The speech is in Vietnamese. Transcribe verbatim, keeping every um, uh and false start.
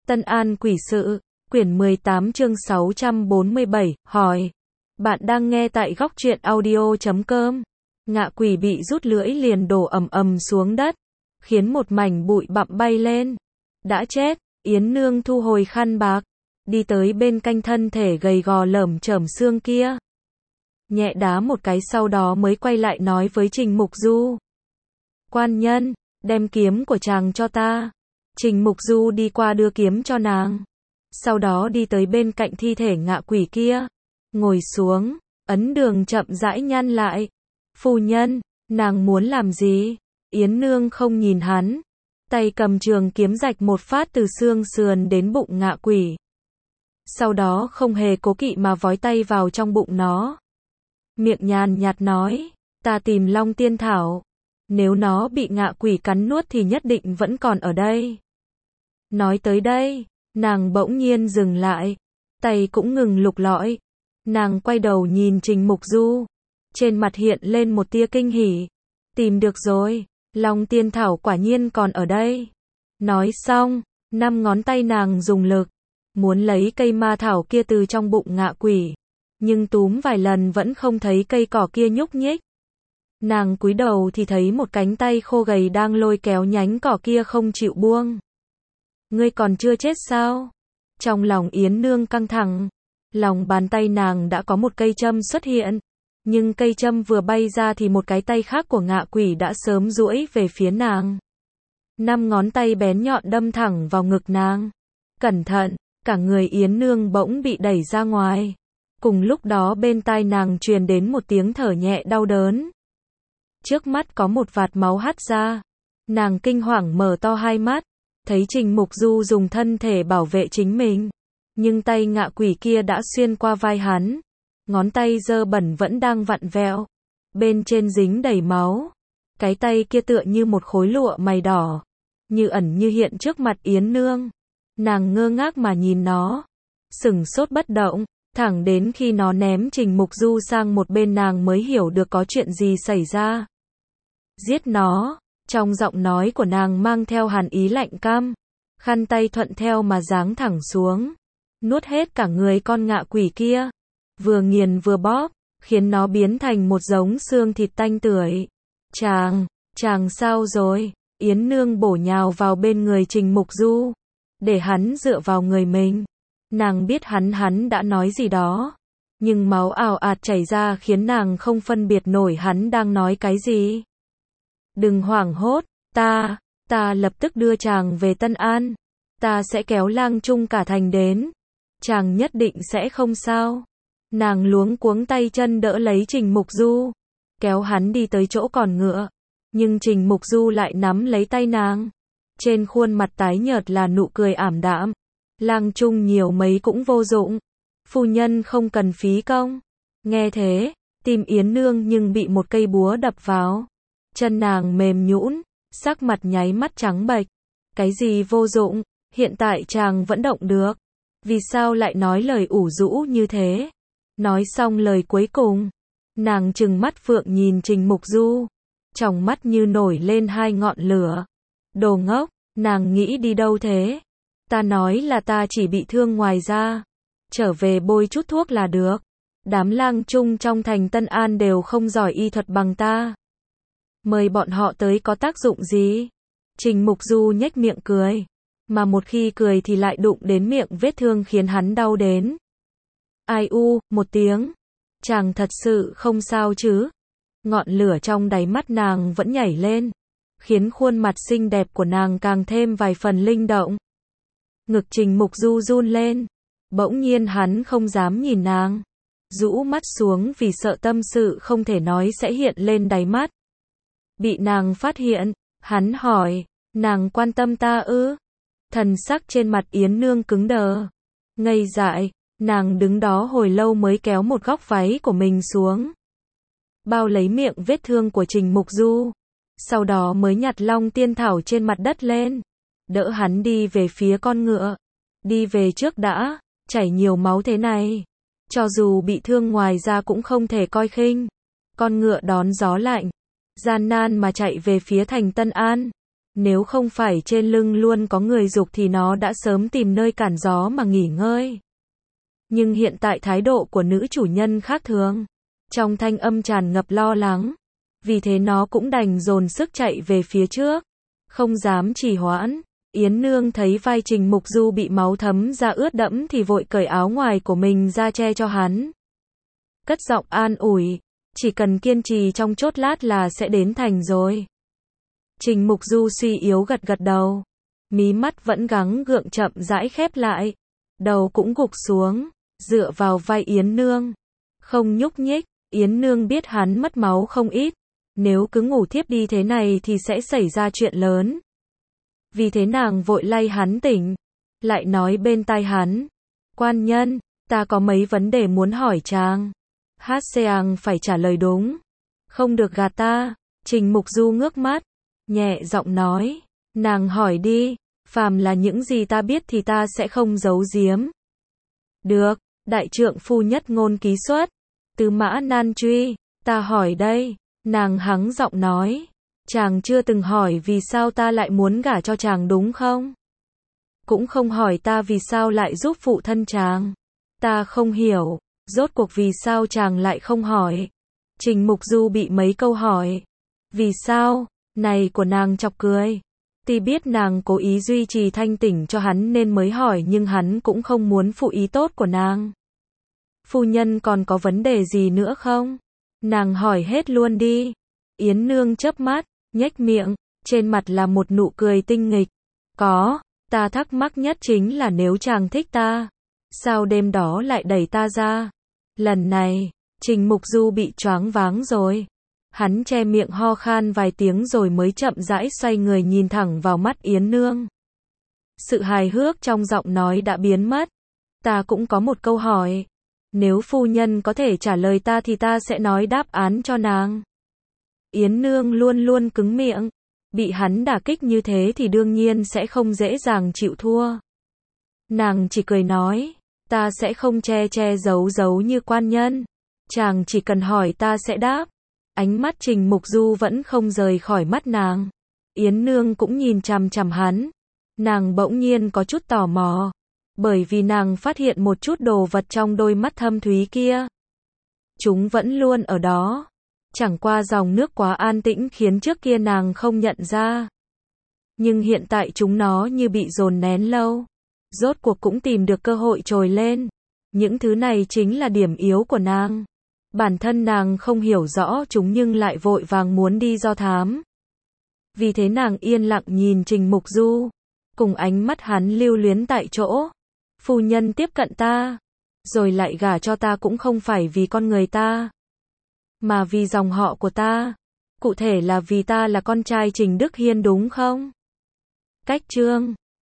Tân An Quỷ Sự, quyển mười tám chương sáu trăm bốn mươi bảy, hỏi. Bạn đang nghe tại góc truyện audio chấm com. Ngạ quỷ bị rút lưỡi liền đổ ầm ầm xuống đất, khiến một mảnh bụi bặm bay lên. Đã chết, Yến Nương thu hồi khăn bạc, đi tới bên cạnh thân thể gầy gò lởm chởm xương kia. Nhẹ đá một cái sau đó mới quay lại nói với Trình Mục Du. Quan nhân, đem kiếm của chàng cho ta. Trình Mục Du đi qua đưa kiếm cho nàng. Sau đó đi tới bên cạnh thi thể ngạ quỷ kia. Ngồi xuống, ấn đường chậm rãi nhăn lại. Phu nhân, nàng muốn làm gì? Yến Nương không nhìn hắn. Tay cầm trường kiếm rạch một phát từ xương sườn đến bụng ngạ quỷ. Sau đó không hề cố kỵ mà vói tay vào trong bụng nó. Miệng nhàn nhạt nói, ta tìm Long Tiên Thảo. Nếu nó bị ngạ quỷ cắn nuốt thì nhất định vẫn còn ở đây. Nói tới đây, nàng bỗng nhiên dừng lại. Tay cũng ngừng lục lọi. Nàng quay đầu nhìn Trình Mục Du. Trên mặt hiện lên một tia kinh hỉ. Tìm được rồi, Long Tiên Thảo quả nhiên còn ở đây. Nói xong, năm ngón tay nàng dùng lực. Muốn lấy cây ma thảo kia từ trong bụng ngạ quỷ. Nhưng túm vài lần vẫn không thấy cây cỏ kia nhúc nhích. Nàng cúi đầu thì thấy một cánh tay khô gầy đang lôi kéo nhánh cỏ kia không chịu buông. Ngươi còn chưa chết sao? Trong lòng Yến Nương căng thẳng. Lòng bàn tay nàng đã có một cây châm xuất hiện. Nhưng cây châm vừa bay ra thì một cái tay khác của ngạ quỷ đã sớm duỗi về phía nàng. Năm ngón tay bén nhọn đâm thẳng vào ngực nàng. Cẩn thận, cả người Yến Nương bỗng bị đẩy ra ngoài. Cùng lúc đó bên tai nàng truyền đến một tiếng thở nhẹ đau đớn. Trước mắt có một vạt máu hắt ra. Nàng kinh hoàng mở to hai mắt. Thấy Trình Mục Du dùng thân thể bảo vệ chính mình. Nhưng tay ngạ quỷ kia đã xuyên qua vai hắn. Ngón tay dơ bẩn vẫn đang vặn vẹo. Bên trên dính đầy máu. Cái tay kia tựa như một khối lụa mày đỏ. Như ẩn như hiện trước mặt Yến Nương. Nàng ngơ ngác mà nhìn nó. Sửng sốt bất động. Thẳng đến khi nó ném Trình Mục Du sang một bên nàng mới hiểu được có chuyện gì xảy ra. Giết nó. Trong giọng nói của nàng mang theo hàn ý lạnh căm. Khăn tay thuận theo mà giáng thẳng xuống. Nuốt hết cả người con ngạ quỷ kia. Vừa nghiền vừa bóp. Khiến nó biến thành một giống xương thịt tanh tưởi. Chàng, chàng sao rồi? Yến Nương bổ nhào vào bên người Trình Mục Du. Để hắn dựa vào người mình. Nàng biết hắn hắn đã nói gì đó. Nhưng máu ào ạt chảy ra khiến nàng không phân biệt nổi hắn đang nói cái gì. Đừng hoảng hốt, ta, ta lập tức đưa chàng về Tân An. Ta sẽ kéo Lang Trung cả thành đến. Chàng nhất định sẽ không sao. Nàng luống cuống tay chân đỡ lấy Trình Mục Du. Kéo hắn đi tới chỗ còn ngựa. Nhưng Trình Mục Du lại nắm lấy tay nàng. Trên khuôn mặt tái nhợt là nụ cười ảm đạm. Lang Trung nhiều mấy cũng vô dụng. Phu nhân không cần phí công. Nghe thế, tim Yến Nương nhưng bị một cây búa đập vào. Chân nàng mềm nhũn, sắc mặt nháy mắt trắng bệch. Cái gì vô dụng, hiện tại chàng vẫn động được. Vì sao lại nói lời ủ rũ như thế? Nói xong lời cuối cùng, nàng trừng mắt phượng nhìn Trình Mục Du. Trong mắt như nổi lên hai ngọn lửa. Đồ ngốc, nàng nghĩ đi đâu thế? Ta nói là ta chỉ bị thương ngoài da. Trở về bôi chút thuốc là được. Đám lang trung trong thành Tân An đều không giỏi y thuật bằng ta. Mời bọn họ tới có tác dụng gì? Trình Mục Du nhếch miệng cười. Mà một khi cười thì lại đụng đến miệng vết thương khiến hắn đau đến. Ai u, một tiếng. Chàng thật sự không sao chứ? Ngọn lửa trong đáy mắt nàng vẫn nhảy lên. Khiến khuôn mặt xinh đẹp của nàng càng thêm vài phần linh động. Ngực Trình Mục Du run lên. Bỗng nhiên hắn không dám nhìn nàng. Rũ mắt xuống vì sợ tâm sự không thể nói sẽ hiện lên đáy mắt. Bị nàng phát hiện, hắn hỏi, nàng quan tâm ta ư? Thần sắc trên mặt Yến Nương cứng đờ. Ngây dại, nàng đứng đó hồi lâu mới kéo một góc váy của mình xuống. Bao lấy miệng vết thương của Trình Mục Du. Sau đó mới nhặt Long Tiên Thảo trên mặt đất lên. Đỡ hắn đi về phía con ngựa. Đi về trước đã, chảy nhiều máu thế này. Cho dù bị thương ngoài ra cũng không thể coi khinh. Con ngựa đón gió lạnh. Gian nan mà chạy về phía thành Tân An. Nếu không phải trên lưng luôn có người giục thì nó đã sớm tìm nơi cản gió mà nghỉ ngơi. Nhưng hiện tại thái độ của nữ chủ nhân khác thường. Trong thanh âm tràn ngập lo lắng. Vì thế nó cũng đành dồn sức chạy về phía trước. Không dám trì hoãn. Yến Nương thấy vai Trình Mục Du bị máu thấm ra ướt đẫm thì vội cởi áo ngoài của mình ra che cho hắn. Cất giọng an ủi. Chỉ cần kiên trì trong chốc lát là sẽ đến thành rồi. Trình Mục Du suy yếu gật gật đầu. Mí mắt vẫn gắng gượng chậm rãi khép lại. Đầu cũng gục xuống. Dựa vào vai Yến Nương. Không nhúc nhích. Yến Nương biết hắn mất máu không ít. Nếu cứ ngủ thiếp đi thế này thì sẽ xảy ra chuyện lớn. Vì thế nàng vội lay hắn tỉnh. Lại nói bên tai hắn. Quan nhân, ta có mấy vấn đề muốn hỏi chàng. Hát Seang phải trả lời đúng. Không được gạt ta. Trình Mục Du ngước mắt. Nhẹ giọng nói. Nàng hỏi đi. Phàm là những gì ta biết thì ta sẽ không giấu giếm. Được. Đại trượng phu nhất ngôn ký xuất. Tư Mã Nan Truy. Ta hỏi đây. Nàng hắng giọng nói. Chàng chưa từng hỏi vì sao ta lại muốn gả cho chàng đúng không? Cũng không hỏi ta vì sao lại giúp phụ thân chàng. Ta không hiểu. Rốt cuộc vì sao chàng lại không hỏi? Trình Mục Du bị mấy câu hỏi. Vì sao? Này của nàng chọc cười. Tuy biết nàng cố ý duy trì thanh tỉnh cho hắn nên mới hỏi nhưng hắn cũng không muốn phụ ý tốt của nàng. Phu nhân còn có vấn đề gì nữa không? Nàng hỏi hết luôn đi. Yến Nương chớp mắt, nhếch miệng, trên mặt là một nụ cười tinh nghịch. Có, ta thắc mắc nhất chính là nếu chàng thích ta, sao đêm đó lại đẩy ta ra? Lần này, Trình Mục Du bị choáng váng rồi. Hắn che miệng ho khan vài tiếng rồi mới chậm rãi xoay người nhìn thẳng vào mắt Yến Nương. Sự hài hước trong giọng nói đã biến mất. Ta cũng có một câu hỏi. Nếu phu nhân có thể trả lời ta thì ta sẽ nói đáp án cho nàng. Yến Nương luôn luôn cứng miệng. Bị hắn đả kích như thế thì đương nhiên sẽ không dễ dàng chịu thua. Nàng chỉ cười nói. Ta sẽ không che che giấu giấu như quan nhân. Chàng chỉ cần hỏi ta sẽ đáp. Ánh mắt Trình Mục Du vẫn không rời khỏi mắt nàng. Yến Nương cũng nhìn chằm chằm hắn. Nàng bỗng nhiên có chút tò mò. Bởi vì nàng phát hiện một chút đồ vật trong đôi mắt thâm thúy kia. Chúng vẫn luôn ở đó. Chẳng qua dòng nước quá an tĩnh khiến trước kia nàng không nhận ra. Nhưng hiện tại chúng nó như bị dồn nén lâu. Rốt cuộc cũng tìm được cơ hội trồi lên. Những thứ này chính là điểm yếu của nàng. Bản thân nàng không hiểu rõ chúng nhưng lại vội vàng muốn đi do thám. Vì thế nàng yên lặng nhìn Trình Mục Du. Cùng ánh mắt hắn lưu luyến tại chỗ. Phu nhân tiếp cận ta. Rồi lại gả cho ta cũng không phải vì con người ta. Mà vì dòng họ của ta. Cụ thể là vì ta là con trai Trình Đức Hiên đúng không? Cách chương